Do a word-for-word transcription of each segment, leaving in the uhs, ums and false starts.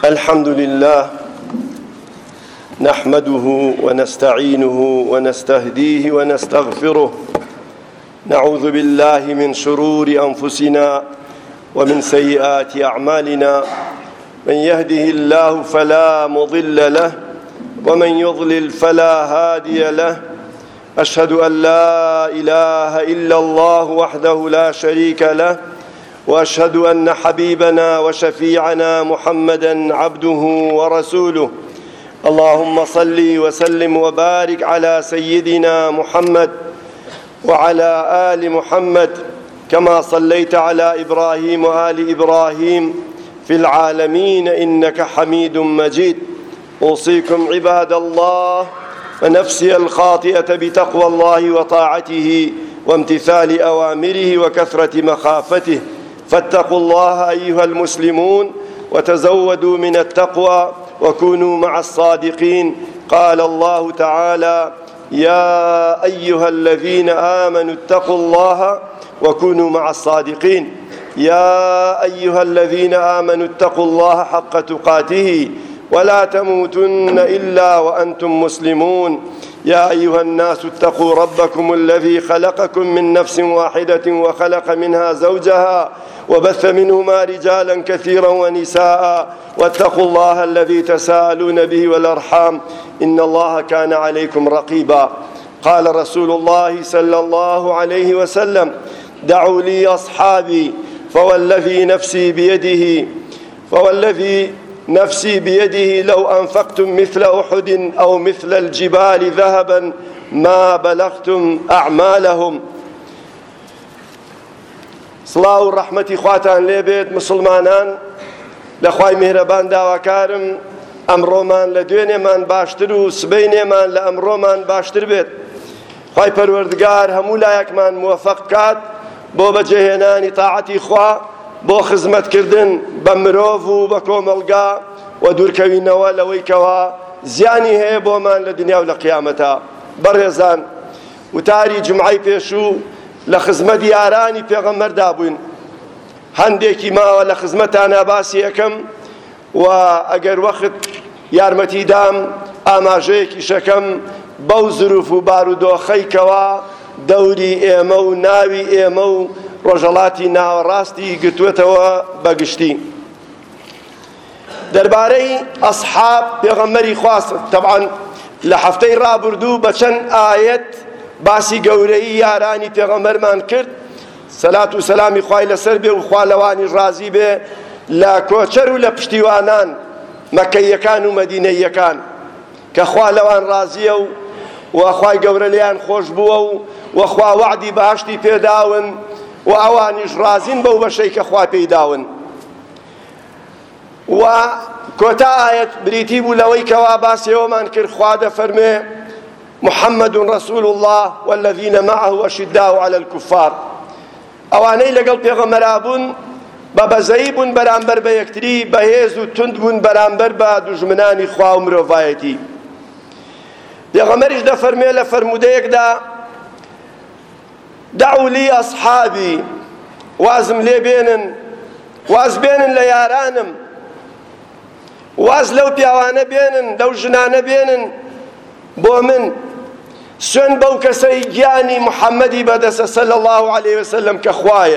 الحمد لله نحمده ونستعينه ونستهديه ونستغفره، نعوذ بالله من شرور أنفسنا ومن سيئات أعمالنا، من يهده الله فلا مضل له ومن يضلل فلا هادي له. أشهد أن لا إله إلا الله وحده لا شريك له، وأشهد أن حبيبنا وشفيعنا محمدا عبده ورسوله. اللهم صل وسلم وبارك على سيدنا محمد وعلى آل محمد كما صليت على إبراهيم وآل إبراهيم في العالمين إنك حميد مجيد. أوصيكم عباد الله ونفسي الخاطئة بتقوى الله وطاعته وامتثال أوامره وكثرة مخافته، فاتقوا الله أيها المسلمون وتزودوا من التقوى وكونوا مع الصادقين. قال الله تعالى: يا أيها الذين آمنوا اتقوا الله وكونوا مع الصادقين. يا أيها الذين آمنوا اتقوا الله حق تقاته ولا تموتن إلا وأنتم مسلمون. يا أيها الناس اتقوا ربكم الذي خلقكم من نفس واحدة وخلق منها زوجها وبث منهما رجالا كثيرا ونساء، واتقوا الله الذي تساءلون به والأرحام إن الله كان عليكم رقيبا. قال رسول الله صلى الله عليه وسلم: دعوا لي أصحابي فوالذي نفسي بيده فوالذي نفسي بيده لو أنفقتم مثل أحد أو مثل الجبال ذهبا ما بلغتم أعمالهم. سڵاو و ڕەحمەتی خواتان لێ بێت مسلمانان. لە خوای میهرەبان داواکارم ئەمڕۆمان لە دوێنێمان باشتر و سبەینێمان لە ئەمڕۆمان باشتر بێت. خوای پەروەردگار هەموو لایەکمان موفق بکات بۆ بەجێهێنانی تاعەتی خوا، بۆ خزمەتکردن بە مرۆڤ و بە کۆمەڵگا و دوورکەوینەوە لەوەی کەوا زیانی هەیە بۆمان لە دنیا و لە قیامەتە. بەڕێزان، وتاری جمعەی پێشوو لە خزمەت یارانی پێغەمبەردا بووین. هەندێکی ماوە لە خزمەتانە باسی یەکەم، و ئەگەر وەخت یارمەتی دام ئاماژەیەکی شەکەم بەو زروف و بارودۆخەی کەوا دەوری ئێمە و ناوی ئێمە و ڕۆژەڵاتی ناوەڕاستی گرتوێتەوە بەگشتی. دەربارەی ئەسحاب پێغەمبەری خوا تەبعاً لە هەفتەی ڕابردوو بە چەند ئایەت باسی گەورەی یارانی پێغەمبەرمان کرد، سەلات و سەلامی خوای لەسەر بێ و خوا لەوانی ڕازی بێ، لە کۆچەر و لە پشتیوانان مەکەیەکان و مەدینەیەکان کە خوا لەوان ڕازیە و وەخوای گەورە لێیان خۆش بووە و وەخوا وعدی باشتی پێداون و ئەوانیش ڕازین بەو بەشەی کە خوا پێیداون. و کۆتا ئایەت بریتی بوو لەوەی کەوا باسیەوەمان کرد. خوا دەفەرمێ: محمد رسول الله والذين معه أشداء على الكفار. ئەوانەی لەگەڵ پێغەمبەرا بوون بە بەزەیی بوون بەرامبەر بە یەکتری، بەهێز و تند بوون بەرامبەر بە دوژمنانی خوا و مرۆڤایەتی. پێغەمبەریش دەفەرمێ لە فەرمودەیەکدا: دعوا لي أصحابي، وازم لێ بێنن، واز بێنن لە یارانم، واز لەو پیاوانە بێنن، لەو ژنانە بێنن بۆ من. سوێن بەو کەسەی گیانی محەممەدی بەدەستە سەلی الله عەلەیه وسەلەم کە خوایە.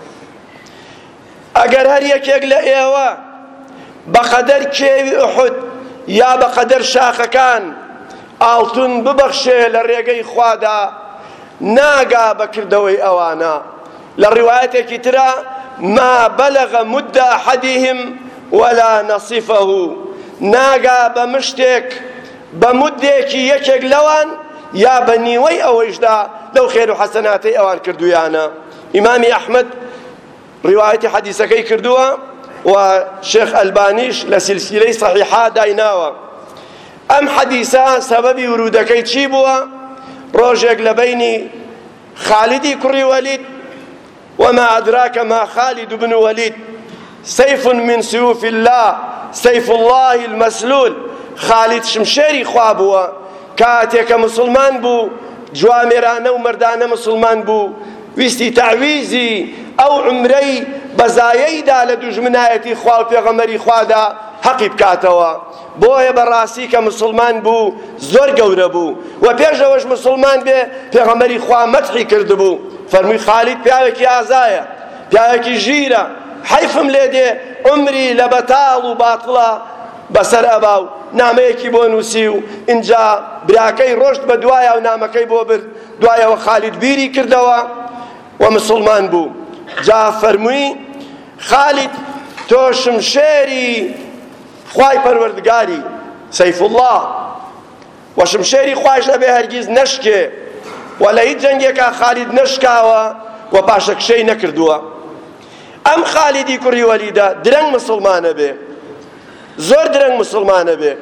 ئەگەر هەر یەکێک لە ئێوە بەقەدەر کێوی ئوحود یا بەقەدەر شاخەکان ئاڵتون ببەخشێ لە ڕێگەی خوادا، ناگا بەکردەوەی ئەوانە. لە ڕیوایەتێکی ترە: ما بەلەغ مودە ئەحەدیهم وەلا نەصیفەه، ناگا بە مشتێک بە مودێکی یەکێک لەوان یا بە نیوەی ئەوەیشدا لەو خێر و حەسەناتەی ئەوان کردویانە. ئیمامی ئەحمەد ڕیوایەتی حەدیسەکەی کردووە و شێخ ئەلبانیش لە سیلسیلەی سەحیحا دایناوە. ئەم حەدیسە سەبەبی ورودەکەی چی بووە؟ ڕۆژێک لە بەینی خالیدی کوڕی وەلید وما أدراك ما خالد بن وليد سيف من سيوف الله سيف الله المسلول. خالد شمشێری خوا بووە، کاتێکە مسلمان بوو، جوامێرانە و مردانە مسلمان بوو، ویستی تعویزی ئەو عمرەی بەزایەیدا لە دوژمنایەتی خوا و پێغەمبەری خوادا حەقی بکاتەوە. بۆیە بەڕاستی کە مسلمان بوو زۆر گەورە بوو و پێشەوەش مسلمان بێ پێغەمبەری خوا مەدحی کردبوو، فەرمووی خالید پیاوێکی ئازایە، پیاوێکی ژیرە، حەیفم لێ دێ عمری لە بەتاڵ و باتڵە بەسەر ئەبا و نامەیەکی بۆ نووسی و اینجا براکەی ڕۆشت بە دوایە و نامەکەی بۆ برد، دوایەوە خالید بیری کردەوە و مسلمان بوو. جا فەرمووی خالید تۆ شمشێری خوای پەروەردگاری سەیف الله و شمشێری خوایش نەبێ هەرگیز نەشکێ و لە هیچ جەنگێکا خالید نەشکاوە و پاشەکشەی نەکردووە. ئەم خالیدی کوڕی وەلیدە درەنگ مسلمانە بێ، زۆر درەنگ مسلمانە بێ.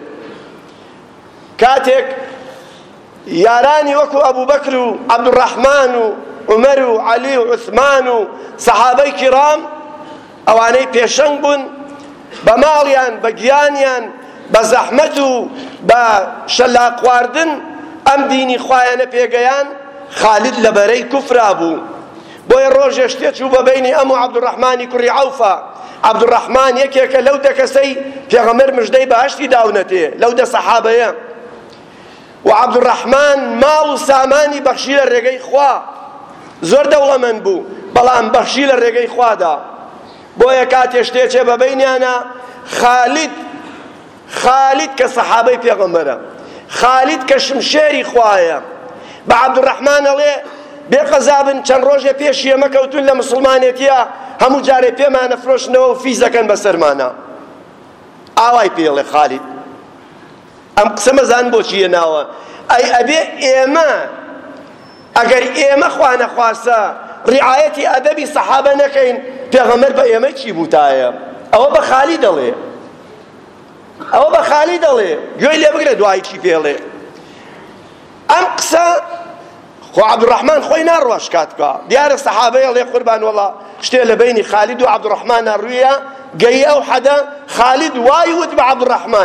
کاتێک یارانی وەکو ئەبوو بەکر و عەبدوڕەحمان و عومەر و عەلی و عوسمان و سەحابەی کیرام ئەوانەی پێشەنگ بوون بە ماڵیان بە گیانیان بە زەحمەت و بە شەلاق خواردن ئەم دینی خوایانە پێگەیان، خالید لەبەرەی کوفرا بوو. بۆیە ڕۆژێ شتێ چوو بە بەینی ئەم و عەبدوڕەحمانی کوڕی عەوفە. عەبدوڕەحمان یەکێکە لەو دە کەسەی پێغەمبەر مژدەی بەهەشتی داونەتێ لەو دە سەحابەیە، و عەبدوڕەحمان ماڵ و سامانی بەخشی لە ڕێگەی خوا، زۆر دەوڵەمەند بوو بەڵام بەخشی لە ڕێگەی خوادا. بۆیە کاتێ شتێکێ بە بەینیانە خالید خالید کە سەحابەی پێغەمبەرە، خالید کە شمشێری خوایە، بە عەبدوڕەحمان ئەڵێ بێقەزابن چەند ڕۆژێ پێش ئێمە کەوتون لە مسلمانێتیە هەموو جارێ پێمانە فرۆشنەوە و فیز دەکەن بەسەرمانە. ئاوای پێڵێ خالید ئەم قسە مەزان بۆچی هێناوە، ئەی ئەبێ ئێمە ئەگەر ئێمە خوا نەخواستە ڕیعایەتی ئەدەبی سەحابە نەکەین پێغەمبەر بە ئێمە چی بووتایە؟ ئەوە بە خالی دەڵێ، ئەوە بە خالی دەڵێ، گوێی لێ بگرێ دوایی چی پێڵێ. ئەم قسە خۆ عەبدوڕەحمان خۆی ناڕواش کات بکە، دیارە سەحابەی ئەڵێ قوربان وەڵا شتێ لە بەینی خالید و عەبدوڕەحمان ڕوویە گەیە ئەو حەدە خالید وای وت بە عەبدوڕەحمان.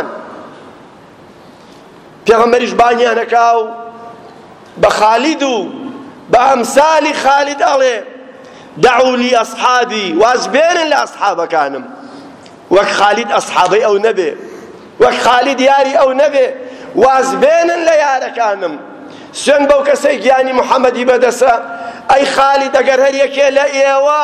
پێغەمبەریش بانیانەکا و بە خالید و بە ئەمسالی خالید ئەڵێ دعوا لي أصحابي وازبێنن لە ئەسحابەکانم، وەک خالید ئەسحابەی ئەو نەبێ، وەک خالید یاری ئەو نەبێ، وازبێنن لە یارەکانم. سوێن بەو کەسەی گیانی محەممەدی بەدەسە، ئەی خالید ئەگەر هەر یەکێ لە ئێوە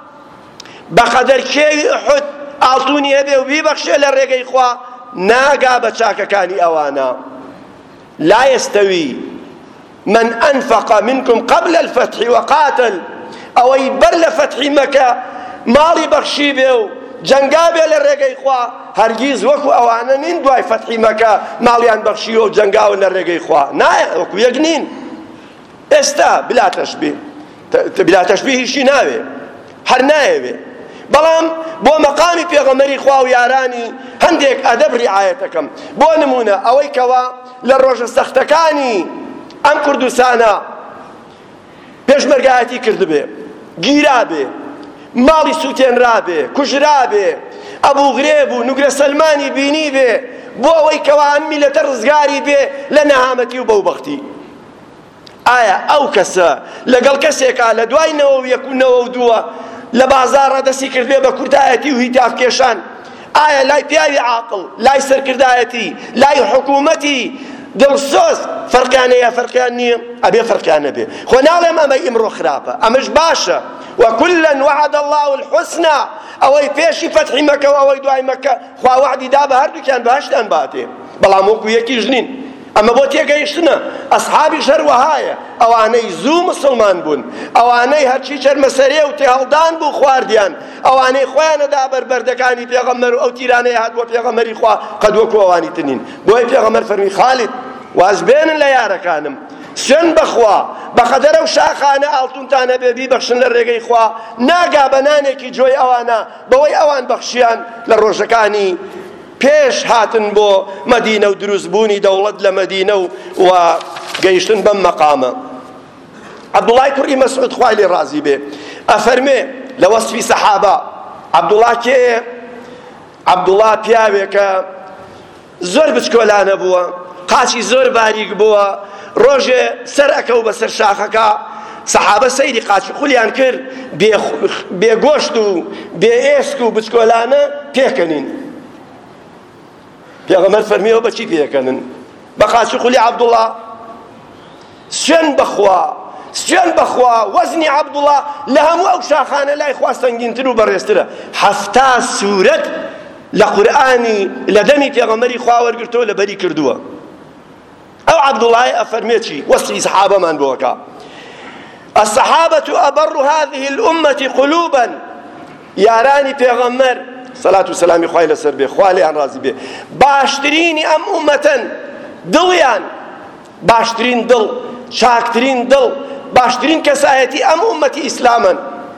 بەقەدەر کێوی ئوحود ئاڵتوونی هەبێ و بیبەخشێ لە ڕێگەی خوا ناگا بە چاکەکانی ئەوانە. لا يستوي من أنفق منكم قبل الفتح وقاتل، ئەوەی بەر لە فەتحی مەکە ماڵی بەخشی بێ و جەنگا بێ لە ڕێگەی خوا هەرگیز وەکو ئەوانە نین دوای فەتحی مەکە ماڵیان بەخشیوە و جەنگاون لە ڕێگەی خوا، نایە وەکو یەک نین. ئێستا بلا تەشبیه بلا تەشبیهیشی ناوێ، هەر نایەوێ، بەڵام بۆ مەقامی پێغەمبەری خوا و یارانی هەندێک ئەدەب ڕیعایەتەکەم. بۆ نمونە ئەوەی کەوا لە ڕۆژە سەختەکانی ئەم کوردستانە پێشمەرگایەتی کردبێ، گیرا بێ، ماڵی سووتێنرا بێ، کوژرا بێ، ئەبوو غرێب و نوگرە سەلمانی بینی بێ، بۆ ئەوەی کەوا ئەم میلەتە ڕزگاری بێ لە نەهامەتی و بەوبەختی. ئایا ئەو کەسە لەگەڵ کەسێکا لە دوای نەوە و یەک و نەوە و دووە لە بازاڕە دەستی کردبێ بە کورتایەتی و هیتافکێشان، ئایا لای پیاوی عاقڵ، لای سەرکردایەتی، لای حکوومەتی دڵسۆز فەرقیانەیە فەرقیان نییە؟ ئەبێ فەرقیانە بێ. خۆ ناڵێم ئەمە ئیمڕۆ خراپە، ئەمەش باشە. وكلا وعد الله الحسنى، ئەوەی پێشی فەتحی مەکە و ئەوەی دوای مەکە خوا وعدی دا بە هەردووکیان بەهەشتان باتێ، بەڵام وەکو یەکیش نین. ئەمە بۆ تێگەیشتنە. ئەسحابیش هەروەهایە، ئەوانەی زوو مسلمان بوون، ئەوانەی هەرچی چەرمەسەرێ و تێهەڵدان بوو خواردیان، ئەوانەی خۆیانەدا بەربەردەکانی پێغەمبەر و ئەو تیرانەیە هاتووە پێغەمبەری خوا قەد وەکو ئەوانی ترنین. بۆی پێغەمبەر فەرمی خالید وازبێنن لە یارەکانم، سوێن بەخوا بەقەدەرە و شاخانە ئاڵتونتانە بێ بیبەخشن لە ڕێگەی خوا، ناگا بەنانێکی جۆی ئەوانە بەوەی ئەوان بەخشیان لە ڕۆژەکانی پێش هاتن بۆ مەدینە و دروستبوونی دەوڵەت لە مەدینە و گەیشتن بەم مەقامە. عەبدوڵای کوڕی مەسعود خوای لێ ڕازی بێ ئەفەرمێ لە وەسفی سەحابە، عەبدوڵا کێیە؟ عەبدوڵا پیاوێکە زۆر بچکۆلانە بووە، قاچی زۆر باریک بووە، ڕۆژێ سەر ئەکەو بەسەر شاخەکە، سەحابە سەیری قاچی خولیان کرد بێگۆشت و بێ ئێسک و بچکۆلانە پێکەنین. پێغەمبەر فەرمیەوە بەچی پێکەنن بە قاچی خولی عەبدوڵڵا سوێن بەخوا سوێن بەخوا وەزنی عەبدوڵڵا لە هەموو ئەو شاخانە لای خوا سەنگینتر و بەڕێزترە حەفتا سوورەت لە قورئانی لە دەمی پێغەمبەری خوا وەرگرتەوە لەبەری کردووە ئەو عەبدوڵڵای ئەفەرمێ چی وەسفی سەحابەمان بۆکە الصحابة أبر هذه الأمة قلوبا ياراني پیغمبر صلاة والسلام خواه لسر بي خواه ليان رازي بي باشتريني أم أمة دليان باشترين دل شاكترين دل باشترين كسايتي أم أمة إسلاما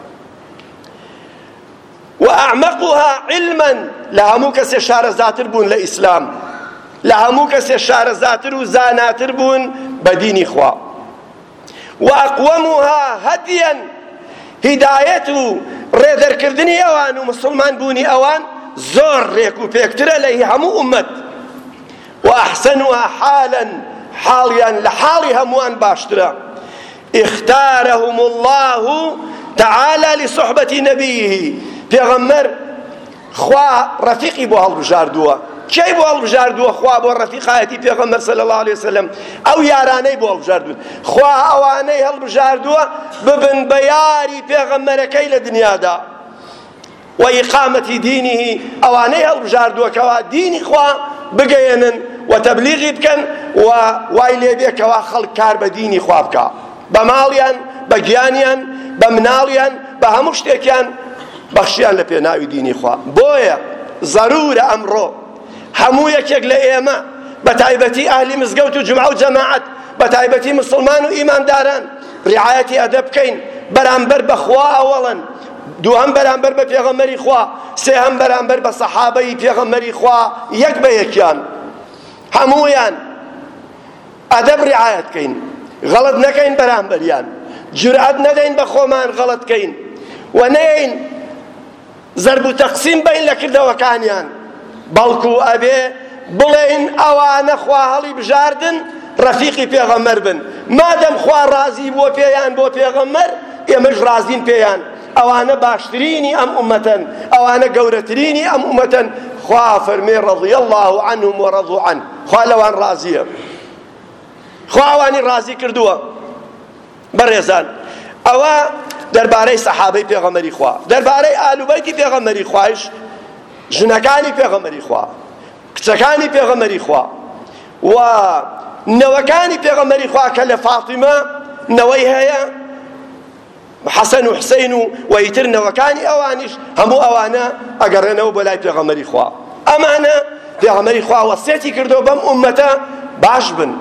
وأعمقها علما لهمو كسي شار زاتر بون لإسلام لهمو كسي شار زاتر وزاناتر بون بديني خواه وأقومها هديا هدايته ريدر كردني أوان ومسلمان بوني أوان زور ريكو بيكتر عليه همو أمت وأحسنها حالا حاليا لحالي هموان باشترا اختارهم الله تعالى لصحبة نبيه پیغمبر خوا رفيقي بو هالبجاردوا كي بو هالبجاردوا خوا بو رفيقاتي پیغمبر صلى الله عليه وسلم او ياراني بو هالبجاردوا خوا اواني هالبجاردوا ببن بياري پیغمبر كي لدنيا دا وإقامة دينه اواني هالبجاردوا كوا ديني خوا بقينن وتبليغي بكن ووايلي بيك وا خلق كار بديني خوا بكا بماليان بجيانيان بمناليان بهمشتكيان بەخشیان لە پێناوی دینی خوا بۆیە ضرورە ئەمڕۆ هەموو یەکێک لە ئێمە بە تایبەتی ئاهلی مزگەوت و جومعە و جەماعەت بە تایبەتی مسلمان و ئیمانداران ڕعایەتی ئەدەب بکەین بەرامبەر بە خوا ئەوەڵەن دووهەم بەرامبەر بە پێغەمبەری خوا سێهەم بەرامبەر بە سەحابەی پێغەمبەری خوا یەک بە یەکیان هەموویان ئەدەب ڕعایەت بکەین غەڵەت نەکەین بەرامبەریان جورئەت نەدەین بە خۆمان غەڵەت بکەین و نەیەین ضرب و تەقسیم بین لە کردەوەکانیان بەڵکو ئەبێ بڵێین ئەوانە خوا هەڵی بژاردن ڕەفیقی پێغەمبەر بن مادەم خوا ڕازی بۆ پێیان بۆ پێغەمبەر ئێمەش ڕازین پێیان ئەوانە باشترینی ئەم ئومەتەن ئەوانە گەورەترینی ئەم ئومەتەن خوا فەرمێ ڕەضی الله عنهم وەڕەضوا عنه خوا لەوان ڕازیە خوا ئەوانی ڕازی کردووە بەڕێزان ئەوە دەربارەی سەحابەی پێغەمبەری خوا دەربارەی ئالوبەیتی پێغەمبەری خوایش ژنەکانی پێغەمبەری خوا کچەکانی پێغەمبەری خوا و نەوەکانی پێغەمبەری خوا کە لە فاتیمە نەوەی هەیە حەسەن و حوسەین و وەیتر نەوەکانی ئەوانیش هەموو ئەوانە ئەگەڕێنەوە بۆ لای پێغەمبەری خوا ئەمانە پێغەمبەری خوا وەسیەتی کردەوە بەم ئومەتە باش بن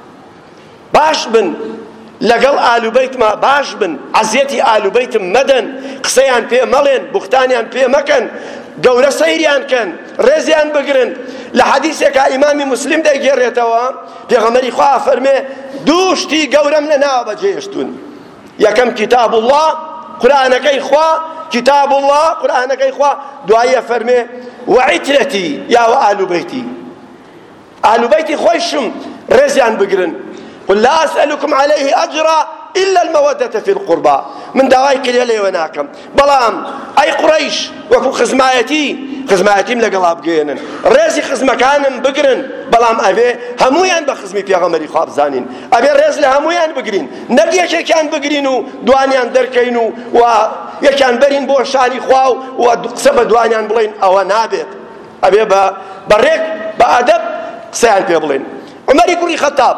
باش بن لەگەڵ ئالوبەیتما باش بن عەزیەتی ئالوبەیتم مەدەن قسەیان پێ مەڵێن بوختانیان پێ مەکەن گەورە سەیریان کەن ڕێزیان بگرن لە حەدیثێکا ئیمامی موسلیم دەیگێڕێتەوە پێغەمبەری خوا فەرمێ دوو شتی گەورەم لەناوە بەجێهێشتون یەکەم کتاب الله قورئانەکەی خوا کتاب الله قورئانەکەی خوا دوایە فەرمێ وعیترەتی یاوە ئالوبەیتی ئالوبەیتی خۆیشم ڕێزیان بگرن قل لا أسألكم عليه أجرا إلا المودة في القربى من دواي كلي لي وناكم بلام أي قريش وكو خزمايتي خزمايتي من لقلاب جينن ريزي خزمكانم بقرن بلام أبي همويان بخزمي في غمري خواب زانين أبي ريز لهمويان بقرين نبي يكي كان بقرينو دوانيان دركينو ويكان برين بوشاني خواو وقسم دوانيان بلين أو نابت أبي بريك بأدب سيان بيبلين عمري كوري خطاب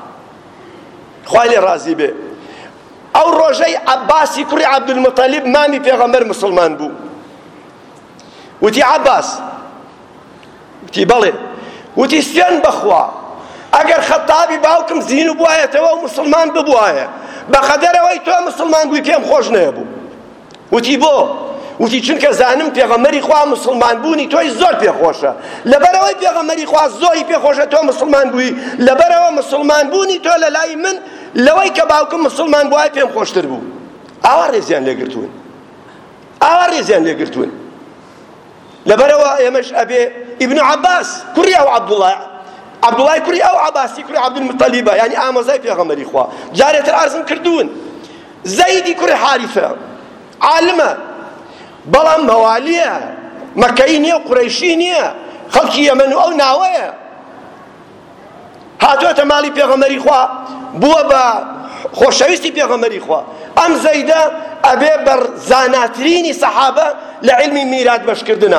خوالي رازي به او روجي عباسي كري عبد المطلب مامي پیغمبر مسلمان بو وتي عباس وتي بلي وتي سين بخوا اگر خطابي باوكم زينو بوايا تو مسلمان ببوايا بقدر وي تو مسلمان بو كيم خوش نيبو وتي بو وتی چونکە زانم پێغەمبەری خوا مسلمان بوونی تۆی زۆر پێخۆشە لەبەرەوەی پێغەمبەری خوا زۆری پێخۆشە تۆ مسلمان بووی لەبەرەوە مسلمان بوونی تۆ لە لای من لەوەی کە باوکم مسلمان بووای پێم خۆشتر بوو ئاوا ڕێزیان لێگرتوون ئاوا ڕێزیان لێگرتوون لەبەرەوە ئێمەش ئەبێ ئیبن عەباس کوڕی ئەو عەبدوڵای عەبدوڵای کوڕی ئەو عەباسی کوڕی عەبدولمەطەلیبە یعنی ئامۆزای پێغەمبەری خوا جارێتر عەرزم کردوون زەیدی کوڕی حارثە عالمە بەڵام مەوالیە مەکەی نییە و قوڕەیشی نییە خەڵکی یەمەن و ئەو ناوەیە هاتووەتە ماڵی پێغەمبەری خوا بووە بە خۆشەویستی پێغەمبەری خوا ئەم زەیدە ئەبێ بەر زاناترینی سەحابە لە عیلمی میرات بەشکردنە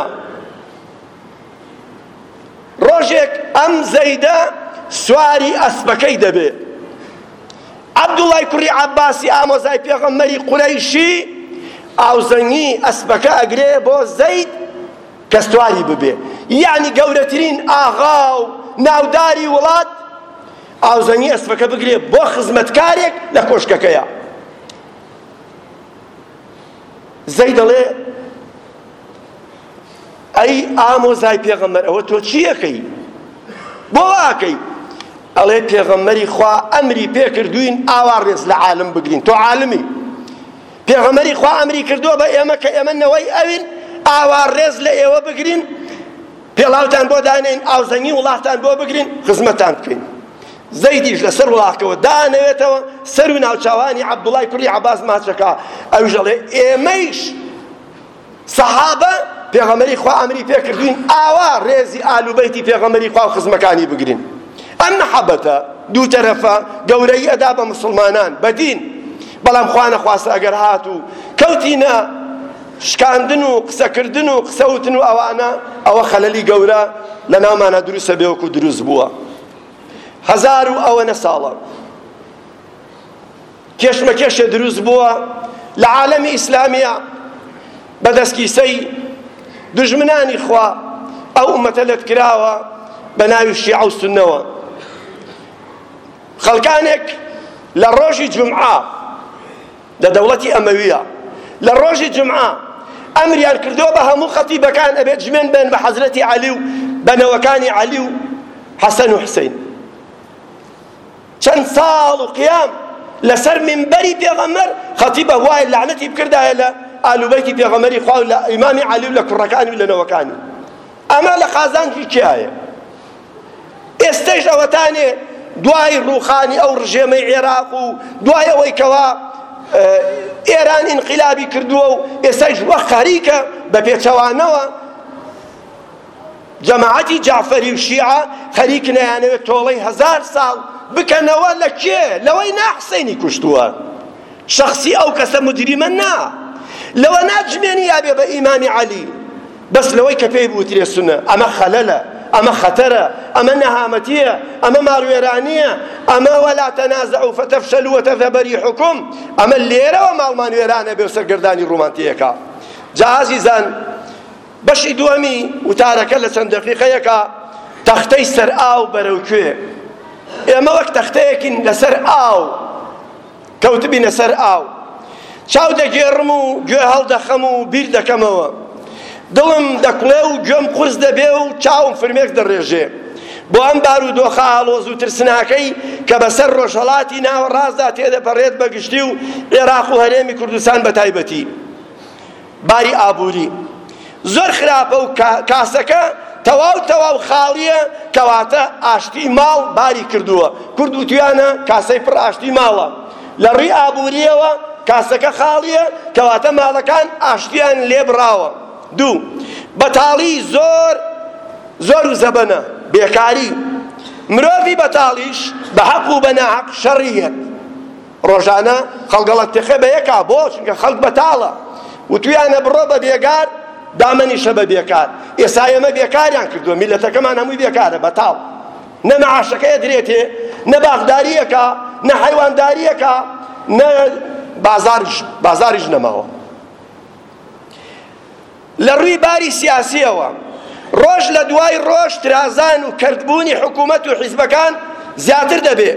ڕۆژێک ئەم زەیدە سواری ئەسپەکەی دەبێ عەبدوڵای کوڕی عەباسی ئامۆزای پێغەمبەری قورەیشی ئاوزەنگی ئەسپەکە ئەگرێ بۆ زەید کە سواری ببێ یعنی گەورەترین ئاغا و ناوداری وڵات ئاوزەنگی ئەسپەکە بگرێ بۆ خزمەتکارێک لە کۆشکەکەیە زەید دەڵێ ئەی ئامۆزای پێغەمبەر ئەوە تۆ چی ئەەکەی بۆ واکەی ئەڵێ پێغەمبەری خوا ئەمری پێکردوین ئاوا ڕێز لە عالم بگرین تۆ عالمی پێغەمبەری خوا ئەمری کردووە بە ئێمە کە ئێمە نەوەی ئەوین ئاوا ڕێز لە ئێوە بگرین پێڵاوتان بۆ دانێن ئاوزەنگی وڵاتان بۆ بگرین خزمەتان بکەین زەیدیش لەسەر وڵاتەوە دانەوێتەوە سەر و ناوچاوانی عەبدوڵای کوڕی عەباس ماچەکە ئەویش دەڵێ ئێمەیش سەحابە پێغەمبەری خوا ئەمری پێکردوین ئاوا ڕێزی ئالوبەیتی پێغەمبەری خوا و خزمەکانی بگرین ئەم مەحەبەتە دوو تەرەفە گەورەی ئەدا بە مسلمانان بەدین بەڵام خوا نەخواستە ئەگەر هات و کەوتینە شکاندن و قسەکردن و قسەوتن و ئەوانە ئەوە خەلەلی گەورە لە ناومانە دروستە بێ وەکو دروست بووە هەزار و ئەوەنە ساڵە کێشمەکێشە دروست بووە لە عالەمی ئیسلامیە بەدەستکیسەی دژمنانی خوا ئەو ئومەتە لەت کراوە بە ناوی شیعە و سوننەوە خەڵکانێک لە ڕۆژی جومعە لە دەوڵەتی ئەمەویە لە ڕۆژی جومعە ئەمریان کردووە بە هەموو خەتیبەکان ئەبێت جمێن بێن بە حەزرەتی عەلی و بەنەوەکانی عەلی و حەسەن و حوسەین چەند ساڵ و قیام لەسەر منبەری پێغەمبەر خەتیبە وای لعنەتی بکردایە لە ئالوبەیتی پێغەمبەری خوا و لە ئیمامی عەلی و لە کوڕەکانی و لە نەوەکانی ئەمە لە خازانکی کیایە ئێستەش ئەوەتانێ دوای ڕووخانی ئەو ڕژێمەی عێراق و دوای ئەوەی کەوا ئێران ئینقلابی کردووە و ئێستاش وە خەریکە بە پێچەوانەوە جەماعەتی جعفەری و شیعە خەریک نەیانەوێت تۆڵەی هەزار ساڵ بکەنەوە لە کێ لەوەی ناحسەینی کوشتووە شەخسی ئەو کەسە مجریمە نا لەوە ناجمێنی یابێ بە ئیمامی عەلی بەس لەوەی کە پێی بوترێ سونە ئەمە خەلەلە ئەمە خەتەرە ئەمە نەهامەتیە ئەمە ماڵوێرانیە ئەمە وەلا تەنازەعوا فەتەفشەلوا وەتەذهەبە ریحوکم ئەمە لێرەوە ماڵمان وێرانە بێ سەرگەردانی ڕۆمانتیەکە جا عەزیزان بەشی دووەمی وتارەکە لە چەند دەقیقەیەکە تەختەی سەر ئاو بەرەو کوێ ئێمە وەک تەختەیەکین لەسەر ئاو کەوتبینە سەر ئاو چاو دەگێڕم و گوێ هەڵدەخەم و بیر دەکەمەوە دڵم دەکوڵێ و گوێم قورس دەبێ و چاوم فرمێک دەڕێژێ بۆ ئەم بارودۆخە ئاڵۆز و ترسناکەی کە بەسەر ڕۆژهەڵاتی ناوەڕاستدا تێدەپەڕێت بەگشتی و عێراق و هەرێمی کوردستان بە تایبەتی باری ئابووری زۆر خراپە و کاسەکە تەواو تەواو خاڵیە کەواتە ئاشتی ماڵ باری کردووە کورد و تویانە کاسەی پڕ ئاشتی ماڵە لە ڕووی ئابووریەوە کاسەکە خاڵیە کەواتە ماڵەکان ئاشتیان لێ بڕاوە دوو بەتاڵی زۆر زۆر و زەبەنە بێکاری مرۆڤی بەتاڵیش بە حەق و بە ناحەق شەڕیەت ڕۆژانە خەڵگەڵک تێخێ بە یەکا بۆ چونکە خەڵک بەتاڵە و تویانە بڕۆ بە بێگار دامەنیشە بە بێکار ئێستا ئێمە بێکاریان کردووە میلەتەکەمان هەمووی بێکارە بەتاڵ نە مەعاشەکەیە درێتێ نە باغداریەکە نە حەیوانداریەکە نە بازاریش بازاریش نەماوە لە ڕووی باری سیاسیەوە ڕۆژ لە دوای ڕۆژ ترازان و کردبوونی حکوومەت و حیزبەکان زیاتر دەبێ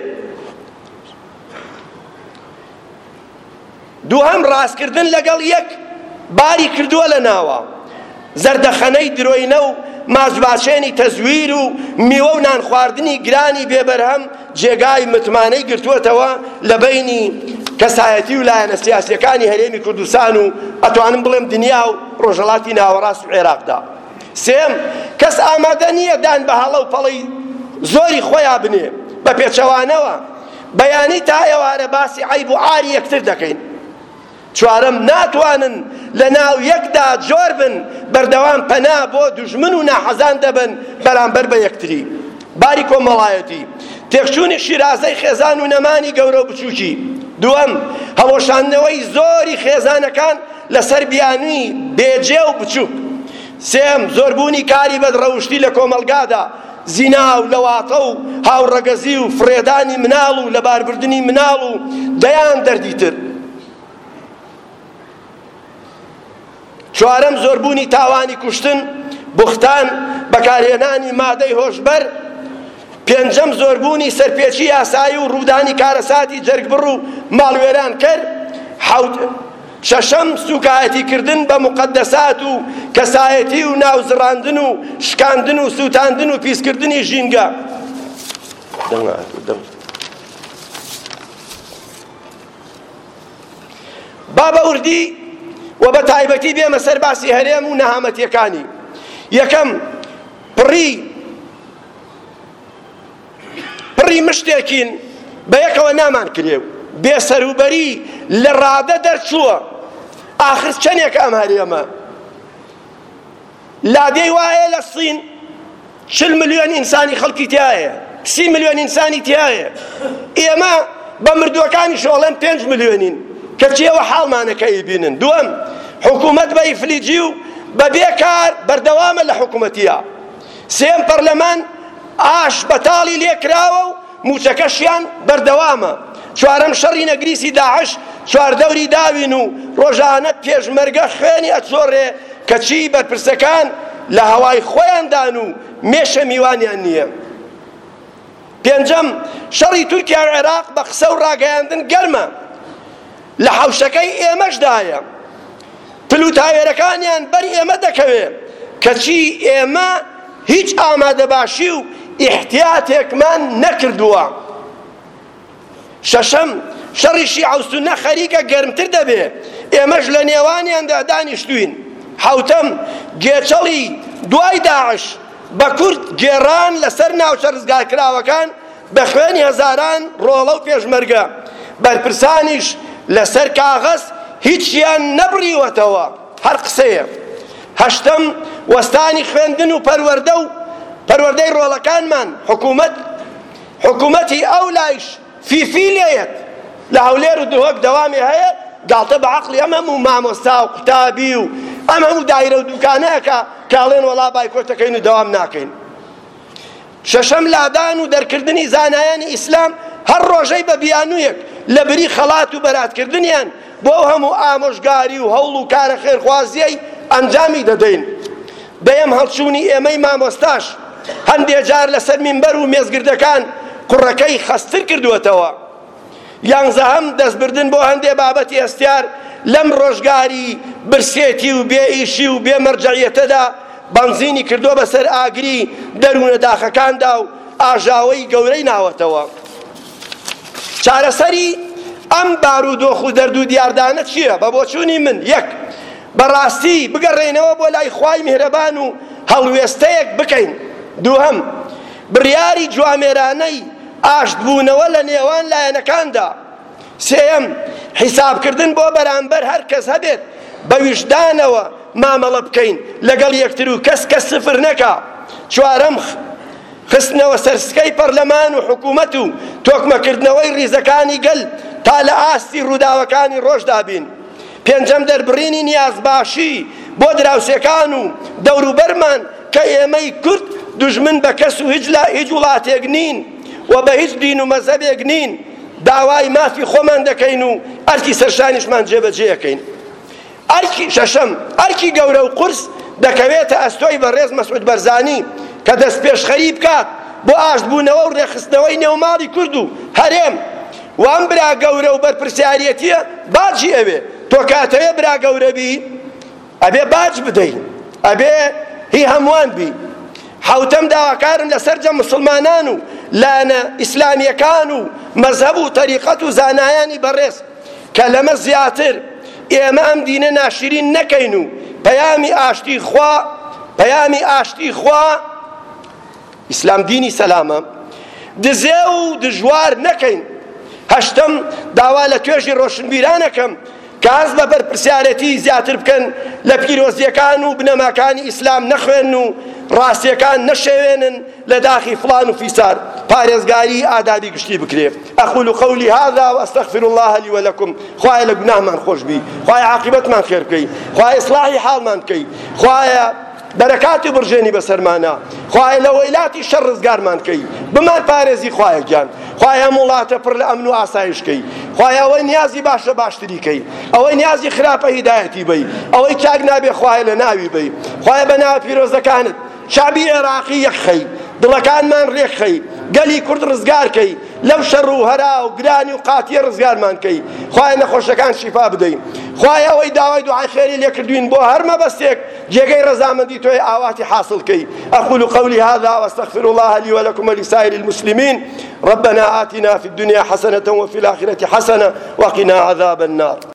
دووهەم ڕاستکردن لەگەڵ یەک باری کردووە لە ناوە زەردەخەنەی درۆینە و ماچباشێنی تەزویر و میوە و نان خواردنی گرانی بێبەرهەم جێگای متمانەی گرتووەتەوە لە بەینی کەسایەتی و لایەنە سیاسیەکانی هەرێمی کوردستان و ئەتوانم بڵێم دنیا و ڕۆژهەڵاتی ناوەڕاست و عێراقدا سێم کەس ئامادە نییە دان بە هەڵە و پەڵەی زۆری خۆیان بنێ بە پێچەوانەوە بەیانی تا ئێوارە باسی عەیب و عاری یەکتر دەکەین چوارەم ناتوانن لە ناو یەکدا جۆر بن بەردەوام پەنا بۆ دوژمن و ناحەزان دەبن بەرامبەر بە یەکتری. باری کۆمەڵایەتی تێکچوونی شیرازەی خێزان و نەمانی گەورە و بچووکی. دووەم هەوەشاندنەوەی زۆری خێزانەکان لەسەر بیانووی بێجێ و بچووک. سێم زۆربوونی کاری بەدڕەوشتی لە کۆمەلگادا، زینا و لەواتە و هاوڕەگەزی و فرێدانی مناڵ و لەباربردنی مناڵ و دەیان دەردیتر. چوارەم زۆربوونی تاوانی کوشتن، بوختان، بەکارهێنانی مادەی هۆشبەر. پێنجەم زۆربوونی سەرپێچی یاسایی و ڕوودانی کارەساتی جەرگبڕ و ماڵوێران کرد. حەوت شەشەم سوکایەتیکردن بە مقەدەسات و کەسایەتی و ناوزڕاندن و شکاندن و سووتاندن و پیسکردنی ژینگە. با بە وردی و بە تایبەتی بێمە سەر باسی هەرێم و نەهامەتیەکانی. یەکەم پڕی پڕی مشتێکین بە یەکەوە نامان کرێ، بێسەروبەری لە ڕادە دەرچووە. ئاخر چەندێک ئەم هەرێمە لادێی وایە لە سین چل ملیۆن ئینسانی خەڵکی تیایە، سی ملیۆن ئینسانی تیایە. ئێمە بە مردووەکانی شۆڵەن پێنج ملیۆنین کە چیەوە حاڵمانەکەی بینن. دووەم حکوومەت بە ئیفلیجی و بە بێکار بەردەوامە لە حکوومەتیە. سێم پەرلەمان ئاش بەتاڵی لێکراوە و موچەکەشیان بەردەوامە. چوارەم شەڕی نەگریسی داعش چواردەوری داوین و ڕۆژانە پێشمەرگە خوێنی ئەچۆڕێ کەچی بەرپرسەکان لە هەوای خۆیاندان و مێشە میوانیان نییە. پێنجەم شەڕی تورکیا و عێراق بە قسە و ڕاگەیاندن گەرمە، لە حەوشەکەی ئێمەشدایە. پلوتاوێرەکانیان بەر ئێمە دەکەوێ کەچی ئێمە هیچ ئامادەباشی و ئیحتیاتێکمان نەکردووە. شەشەم شەڕی شیعە و سوننە خەریکە گەرمتر دەبێ، ئێمەش لە نێوانیاندا دانیشتوین. حەوتەم گێچەڵی دوای داعش بە کورد گێڕان لەسەر ناوچە ڕزگارکراوەکان بە خوێنی هەزاران ڕۆڵە و پێشمەرگە، بەرپرسانیش لەسەر کاغەز هیچیان نەبڕیوەتەوە، هەر قسەیە. هەشتەم وەستانی خوێندن و پەروەردە و پەروەردەی ڕۆڵەکانمان حکوومەت حکوومەتی ئەو لایش فیفیلەیەت لە هەولێر و دهۆک دەوامی هەیە گاڵتە بە عەقڵی ئەم هەموو مامۆستا و قوتابی و ئەم هەموو دایرە و دوکانەیەکە کاڵێن وەڵا بایکۆتەکەین و دەوام ناکەین. شەشەم لادان و دەرکردنی زانایانی ئیسلام هەر ڕۆژەی بە بیانوویەک لە بری خەڵات و بەراتکردنیان بۆ هەموو ئامۆژگاری و هەوڵ و کارە خێرخوازیەی ئەنجامی دەدەین. دەیەم هەڵچوونی ئێمەی مامۆستاش هەندێک جار لەسەر مینبەر و مێزگردەکان قوڕەکەی خەستر کردووەتەوە. یانزەهەم دەستبردن بۆ هەندێک بابەتی هەستیار لەم ڕۆژگاری برسێتی و بێ ئیشی و بێ مەرجەعیەتەدا بەنزینی کردووە بەسەر ئاگری دەروونە داخەکاندا و ئاژاوەی گەورەی ناوەتەوە. چارەسەری ئەم بارودۆخ و دەرد و دیاردانە چییە؟ بە بۆچوونی من یەک بەڕاستی بگەڕێنەوە بۆ لای خوای میهرەبان و هەڵوێستەیەک بکەین. دووهەم بڕیاری جوامێرانەی ئاشتبوونەوە لە نێوان لایەنەکاندا. سێیەم حیسابکردن بۆ بەرامبەر هەر کەس هەبێت بە ویژدانەوە مامەڵە بکەین لەگەڵ یەکتر و کەس کەس سفر نەکا. چوارەم خستنەوە سەرسکەی پەرلەمان و حکوومەت و تۆکمەکردنەوەی ڕیزەکانی گەل تا لە ئاستی ڕووداوەکانی ڕۆژدا بین. پێنجەم دەربڕینی نیازباشی بۆ دراوسێکان و دەوروبەرمان کە ئێمەی کورد دوژمن بە کەس و هیچ وڵاتێک نین و بە هیچ دین و مەزهەبێک نین، داوای مافی خۆمان دەکەین و ئەرکی سەرشانیشمان جێبەجێەکەین. ئەرکی شەشەم ئەرکی گەورە و قورس دەکەوێتە ئەستۆی بەڕێز مەسعود بەرزانی کە دەست پێشخەری بکات بۆ ئاشتبوونەوە و ڕێخستنەوەی نێوماڵی کورد و هەرێم. وام برا گەورە و بەرپرسیارەتیە باجی ئەوێ. تۆ کاتەوێ برا گەورە بی ئەبێ باج بدەین، ئەبێ هی هەمووان بی. حەوتەم داواکارم لەسەر جە مسلمانان و لانە ئیسلامیەکان و مەزهەب و تەریقەت و زانایانی بەڕێز کە لەمە زیاتر ئێمە ئەم دینە ناشرین نەکەین و پەیامی ئاشتی خوا پەیامی ئاشتی خوا ئیسلام دینی سەلامە دزێ و دژوار نەکەین. هەشتم داوا لە توێژی ڕۆشنبیرانەکەم کاس بە بەرپرسیارەتی زیاتر بکەن لە پیرۆزیەکان و بنەماکانی ئیسلام نەخوێن و ڕاستیەکان نەشێوێنن لە داخی فڵان و فیسار پارێزگاری ئادابی گشتی بکرێ. أقول قولي هذا وأستغفر الله لي ولكم. خوایە لە گوناهمان خۆش بی، خوایە عاقبەتمان خێر بکەی، خوایە ئیسلاحی حاڵمان بکەی، خوایە بەرەکاتی بڕژێنی بەسەرمانە، خوایە لە وەیلاتی شەڕ ڕزگارمان بکەی، بمان پارێزی خوایە گیان، خوایە هەموو وڵاتە پڕ لە ئەمن و ئاسایشکەی، خوایە ئەوەی نیازی باشە باشتری کەی، ئەوەی نیازی خراپە هیدایەتی بەی، ئەوەی چاک نابێ خوایە لە ناوی بەی، خوایە بە ناو پیرۆزەکانت شابی عێراقی یەکخەی، دڵەکانمان ڕێکخەی، گەلی کورد ڕزگارکەی، لەو شەڕ و هەرا و گرانی و قاتیە ڕزگارمان کەی، خوایە نەخۆشەکان شیفا بدەی، خوایە ئەوەی داوای دوعای خێری لێکردوین بۆ هەر مەبەستێک جێگەی ڕەزامەندی تۆی ئاواتی حاصل کەی. أقول قولي هذا وأستغفر الله لي ولكم ولسائر المسلمين. ربنا آتنا في الدنيا حسنة وفي الآخرة حسنة وقنا عذاب النار.